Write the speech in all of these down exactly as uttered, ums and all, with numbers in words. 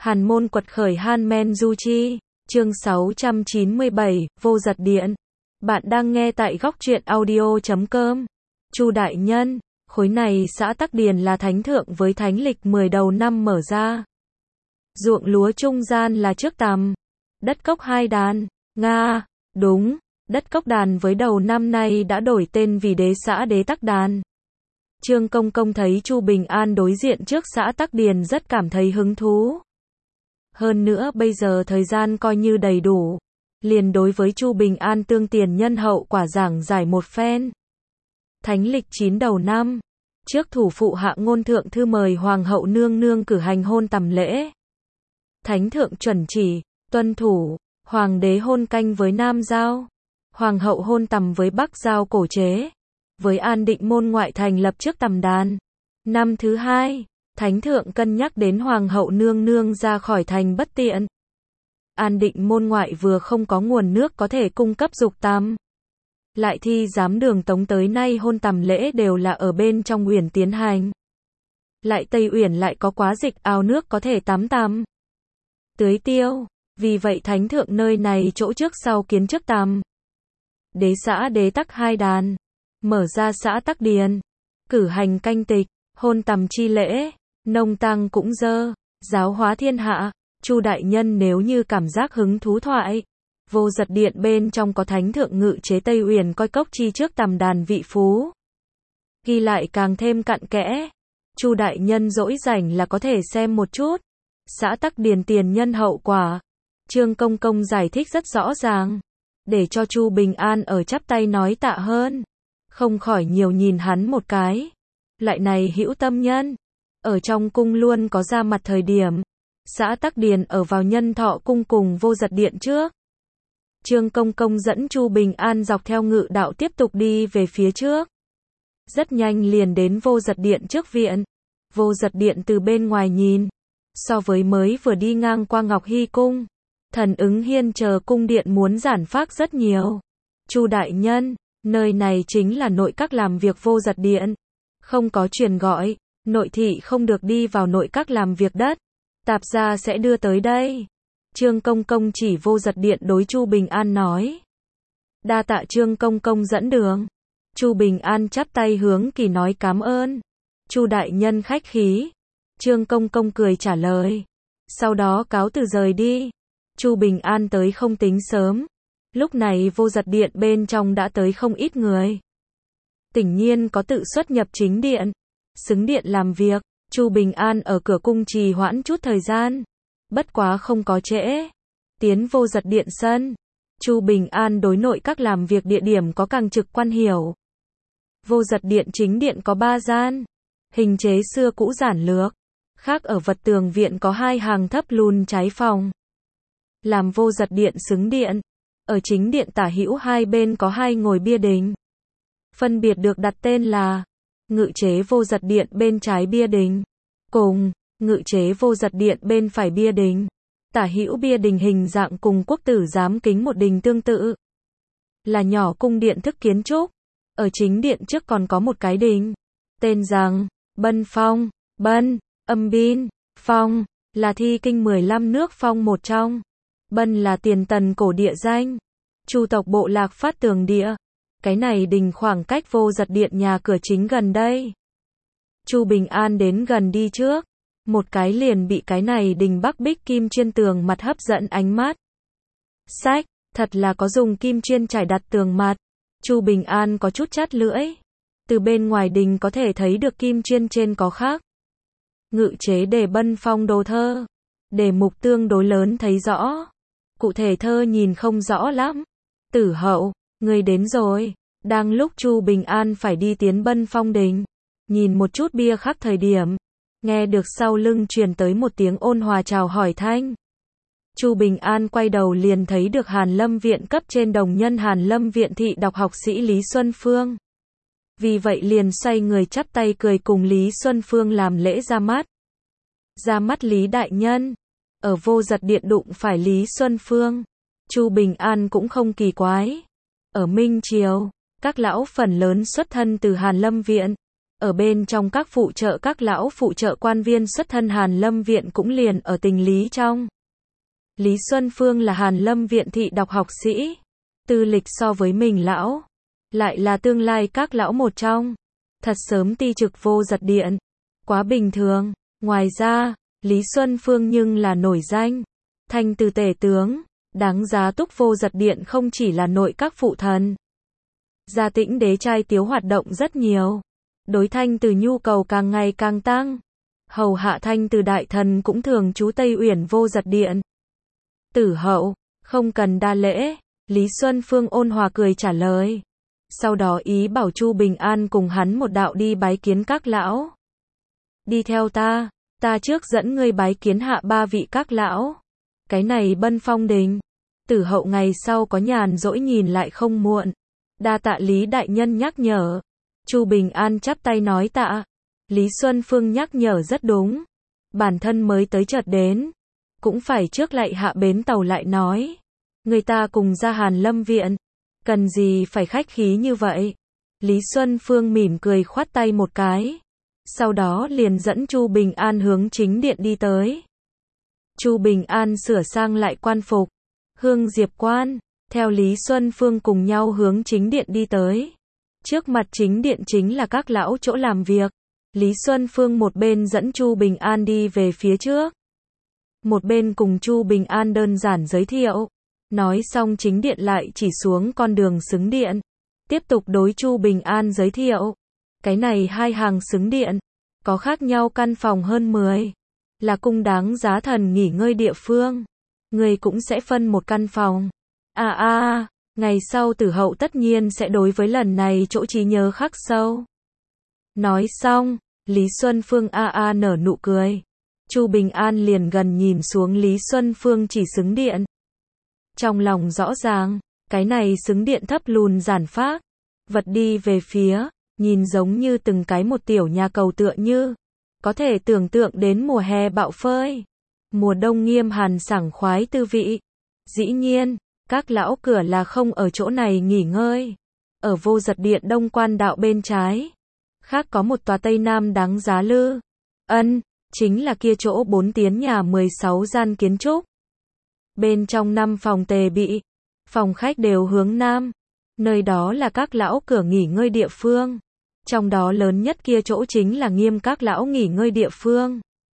Hàn môn quật khởi Han Men Du Chi, chương sáu trăm chín mươi bảy, Vô Giật Điện. Bạn đang nghe tại góc truyện audio chấm com. Chu đại nhân, khối này xã Tắc Điền là thánh thượng với thánh lịch mười đầu năm mở ra. Ruộng lúa trung gian là trước tằm. Đất cốc hai đàn. Nga, đúng, đất cốc đàn với đầu năm nay đã đổi tên vì đế xã Đế Tắc Đàn. Trương Công Công thấy Chu Bình An đối diện trước xã Tắc Điền rất cảm thấy hứng thú. Hơn nữa bây giờ thời gian coi như đầy đủ, liền đối với Chu Bình An tương tiền nhân hậu quả giảng giải một phen. Thánh lịch chín đầu năm, trước thủ phụ hạ ngôn thượng thư mời hoàng hậu nương nương cử hành hôn tầm lễ. Thánh thượng chuẩn chỉ, tuân thủ, hoàng đế hôn canh với nam giao, hoàng hậu hôn tầm với bắc giao cổ chế, với an định môn ngoại thành lập trước tầm đàn. Năm thứ hai, thánh thượng cân nhắc đến hoàng hậu nương nương ra khỏi thành bất tiện. An định môn ngoại vừa không có nguồn nước có thể cung cấp dục tắm, lại thi giám đường tống tới nay hôn tầm lễ đều là ở bên trong uyển tiến hành. Lại Tây Uyển lại có quá dịch ao nước có thể tắm tắm, tưới tiêu, vì vậy thánh thượng nơi này chỗ trước sau kiến trước tắm. Đế xã Đế Tắc hai đàn, mở ra xã Tắc Điền, cử hành canh tịch, hôn tầm chi lễ, nông tang cũng dơ, giáo hóa thiên hạ. Chu đại nhân nếu như cảm giác hứng thú thoại, Vô Giật Điện bên trong có thánh thượng ngự chế Tây Uyển coi cốc chi trước tầm đàn vị phú. Ghi lại càng thêm cặn kẽ. Chu đại nhân dỗi rảnh là có thể xem một chút. Xã Tắc Điền tiền nhân hậu quả. Trương Công Công giải thích rất rõ ràng, để cho Chu Bình An ở chắp tay nói tạ hơn. Không khỏi nhiều nhìn hắn một cái. Lại này hữu tâm nhân, ở trong cung luôn có ra mặt thời điểm. Xã Tắc Điền ở vào Nhân Thọ cung cùng Vô Giật Điện trước. Trương Công Công dẫn Chu Bình An dọc theo ngự đạo tiếp tục đi về phía trước. Rất nhanh liền đến Vô Giật Điện trước viện. Vô Giật Điện từ bên ngoài nhìn, so với mới vừa đi ngang qua Ngọc Hy cung, Thần Ứng Hiên chờ cung điện muốn giản phác rất nhiều. Chu đại nhân, nơi này chính là nội các làm việc Vô Giật Điện. Không có truyền gọi, nội thị không được đi vào nội các làm việc đất. Tạp gia sẽ đưa tới đây. Trương Công Công chỉ Vô Giật Điện đối Chu Bình An nói. Đa tạ Trương Công Công dẫn đường. Chu Bình An chắp tay hướng kỳ nói cảm ơn. Chu đại nhân khách khí. Trương Công Công cười trả lời. Sau đó cáo từ rời đi. Chu Bình An tới không tính sớm. Lúc này Vô Giật Điện bên trong đã tới không ít người. Tỉnh nhiên có tự xuất nhập chính điện, xứng điện làm việc. Chu Bình An ở cửa cung trì hoãn chút thời gian, bất quá không có trễ. Tiến Vô Giật Điện sân, Chu Bình An đối nội các làm việc địa điểm có càng trực quan hiểu. Vô Giật Điện chính điện có ba gian, hình chế xưa cũ giản lược, khác ở vật tường viện có hai hàng thấp lùn trái phòng. Làm Vô Giật Điện xứng điện, ở chính điện tả hữu hai bên có hai ngồi bia đình. Phân biệt được đặt tên là Ngự chế Vô Giật Điện bên trái bia đình, cùng Ngự chế Vô Giật Điện bên phải bia đình. Tả hữu bia đình hình dạng cùng Quốc tử giám kính một đình tương tự, là nhỏ cung điện thức kiến trúc. Ở chính điện trước còn có một cái đình, tên rằng Bân Phong. Bân, âm bin, Phong là thi kinh mười lăm nước phong một trong. Bân là tiền tần cổ địa danh, Chu tộc bộ lạc phát tường địa. Cái này đình khoảng cách Vô Giật Điện nhà cửa chính gần đây. Chu Bình An đến gần đi trước, một cái liền bị cái này đình bắc bích kim chuyên tường mặt hấp dẫn ánh mắt. Sách, thật là có dùng kim chuyên trải đặt tường mặt. Chu Bình An có chút chát lưỡi. Từ bên ngoài đình có thể thấy được kim chuyên trên có khắc Ngự chế đề Bân Phong đồ thơ. Đề mục tương đối lớn thấy rõ, cụ thể thơ nhìn không rõ lắm. Tử hậu, người đến rồi. Đang lúc Chu Bình An phải đi tiến Bân Phong đình, nhìn một chút bia khắc thời điểm, nghe được sau lưng truyền tới một tiếng ôn hòa chào hỏi thanh. Chu Bình An quay đầu liền thấy được Hàn Lâm viện cấp trên đồng nhân Hàn Lâm viện thị đọc học sĩ Lý Xuân Phương. Vì vậy liền xoay người chắp tay cười cùng Lý Xuân Phương làm lễ ra mắt. Ra mắt Lý đại nhân, ở Vô Giật Điện đụng phải Lý Xuân Phương, Chu Bình An cũng không kỳ quái. Ở Minh Triều, các lão phần lớn xuất thân từ Hàn Lâm viện, Ở bên trong các phụ trợ các lão phụ trợ quan viên xuất thân Hàn Lâm Viện cũng liền ở tình lý trong. Lý Xuân Phương là Hàn Lâm Viện thị đọc học sĩ, tư lịch so với mình lão, lại là tương lai các lão một trong. Thật sớm ti trực vô giật điện, quá bình thường. Ngoài ra, Lý Xuân Phương nhưng là nổi danh, thanh từ tể tướng, đáng giá túc vô giật điện không chỉ là nội các phụ thần. Gia Tĩnh đế trai tiếu hoạt động rất nhiều, đối thanh từ nhu cầu càng ngày càng tăng. Hầu hạ thanh từ đại thần cũng thường trú Tây Uyển vô giật điện. Tử hậu, không cần đa lễ, Lý Xuân Phương ôn hòa cười trả lời. Sau đó ý bảo Chu Bình An cùng hắn một đạo đi bái kiến các lão. Đi theo ta, ta trước dẫn ngươi bái kiến hạ ba vị các lão. Cái này Bân Phong đình, tử hậu ngày sau có nhàn rỗi nhìn lại không muộn. Đa tạ Lý đại nhân nhắc nhở. Chu Bình An chắp tay nói tạ. Lý Xuân Phương nhắc nhở rất đúng. Bản thân mới tới chợt đến, cũng phải trước lại hạ bến tàu lại nói. Người ta cùng ra Hàn Lâm Viện, cần gì phải khách khí như vậy. Lý Xuân Phương mỉm cười khoát tay một cái. Sau đó liền dẫn Chu Bình An hướng chính điện đi tới. Chu Bình An sửa sang lại quan phục, hương diệp quan, theo Lý Xuân Phương cùng nhau hướng chính điện đi tới. Trước mặt chính điện chính là các lão chỗ làm việc. Lý Xuân Phương một bên dẫn Chu Bình An đi về phía trước, một bên cùng Chu Bình An đơn giản giới thiệu. Nói xong chính điện lại chỉ xuống con đường xứng điện, tiếp tục đối Chu Bình An giới thiệu. Cái này hai hàng xứng điện, có khác nhau căn phòng hơn mười, là cung đáng giá thần nghỉ ngơi địa phương. Người cũng sẽ phân một căn phòng. À à à, ngày sau tử hậu tất nhiên sẽ đối với lần này chỗ trí nhớ khắc sâu. Nói xong, Lý Xuân Phương a a nở nụ cười. Chu Bình An liền gần nhìn xuống Lý Xuân Phương chỉ xứng điện. Trong lòng rõ ràng, cái này xứng điện thấp lùn giản phác, vật đi về phía, nhìn giống như từng cái một tiểu nhà cầu tựa như, có thể tưởng tượng đến mùa hè bạo phơi, mùa đông nghiêm hàn sảng khoái tư vị. Dĩ nhiên, các lão cửa là không ở chỗ này nghỉ ngơi. Ở vô giật điện đông quan đạo bên trái, khác có một tòa Tây Nam đáng giá lư. Ân, chính là kia chỗ bốn tiến nhà mười sáu gian kiến trúc. Bên trong năm phòng tề bị, phòng khách đều hướng nam. Nơi đó là các lão cửa nghỉ ngơi địa phương. Trong đó lớn nhất kia chỗ chính là nghiêm các lão nghỉ ngơi địa phương.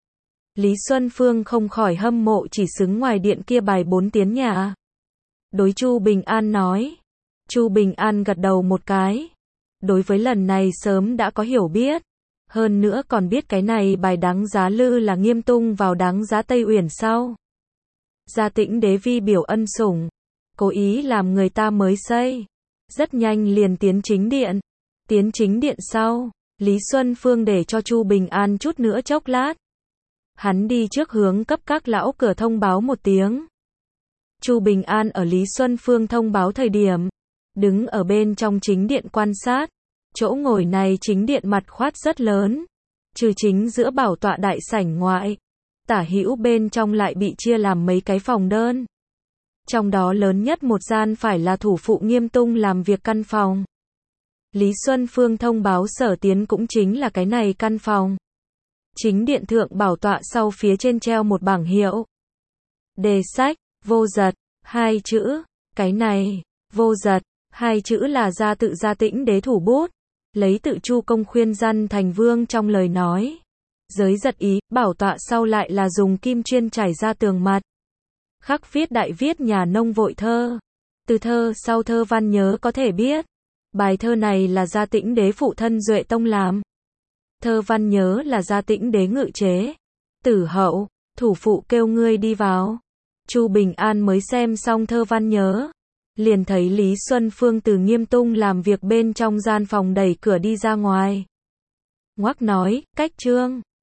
Lý Xuân Phương không khỏi hâm mộ chỉ xứng ngoài điện kia bài bốn tiến nhà. Đối Chu Bình An nói. Chu Bình An gật đầu một cái. Đối với lần này sớm đã có hiểu biết. Hơn nữa còn biết cái này bài đáng giá lư là nghiêm tung vào đáng giá Tây Uyển sau. Gia Tĩnh đế vi biểu ân sủng, cố ý làm người ta mới xây. Rất nhanh liền tiến chính điện. Tiến chính điện sau, Lý Xuân Phương để cho Chu Bình An chút nữa chốc lát. Hắn đi trước hướng cấp các lão cửa thông báo một tiếng. Chu Bình An ở Lý Xuân Phương thông báo thời điểm, đứng ở bên trong chính điện quan sát. Chỗ ngồi này chính điện mặt khoát rất lớn, trừ chính giữa bảo tọa đại sảnh ngoại, tả hữu bên trong lại bị chia làm mấy cái phòng đơn. Trong đó lớn nhất một gian phải là thủ phụ Nghiêm Tung làm việc căn phòng. Lý Xuân Phương thông báo sở tiến cũng chính là cái này căn phòng. Chính điện thượng bảo tọa sau phía trên treo một bảng hiệu. Đề sách, vô giật, hai chữ, cái này, vô giật, hai chữ là gia tự Gia Tĩnh đế thủ bút, lấy tự Chu Công khuyên răn thành vương trong lời nói. Giới giật ý, bảo tọa sau lại là dùng kim chuyên trải ra tường mặt. Khắc viết đại viết nhà nông vội thơ. Từ thơ sau thơ văn nhớ có thể biết. Bài thơ này là Gia Tĩnh đế phụ thân Duệ Tông làm. Thơ văn nhớ là Gia Tĩnh đế ngự chế. Tử hậu, thủ phụ kêu ngươi đi vào. Chu Bình An mới xem xong thơ văn nhớ, liền thấy Lý Xuân Phương từ Nghiêm Tung làm việc bên trong gian phòng đẩy cửa đi ra ngoài. Ngoác nói, cách trương,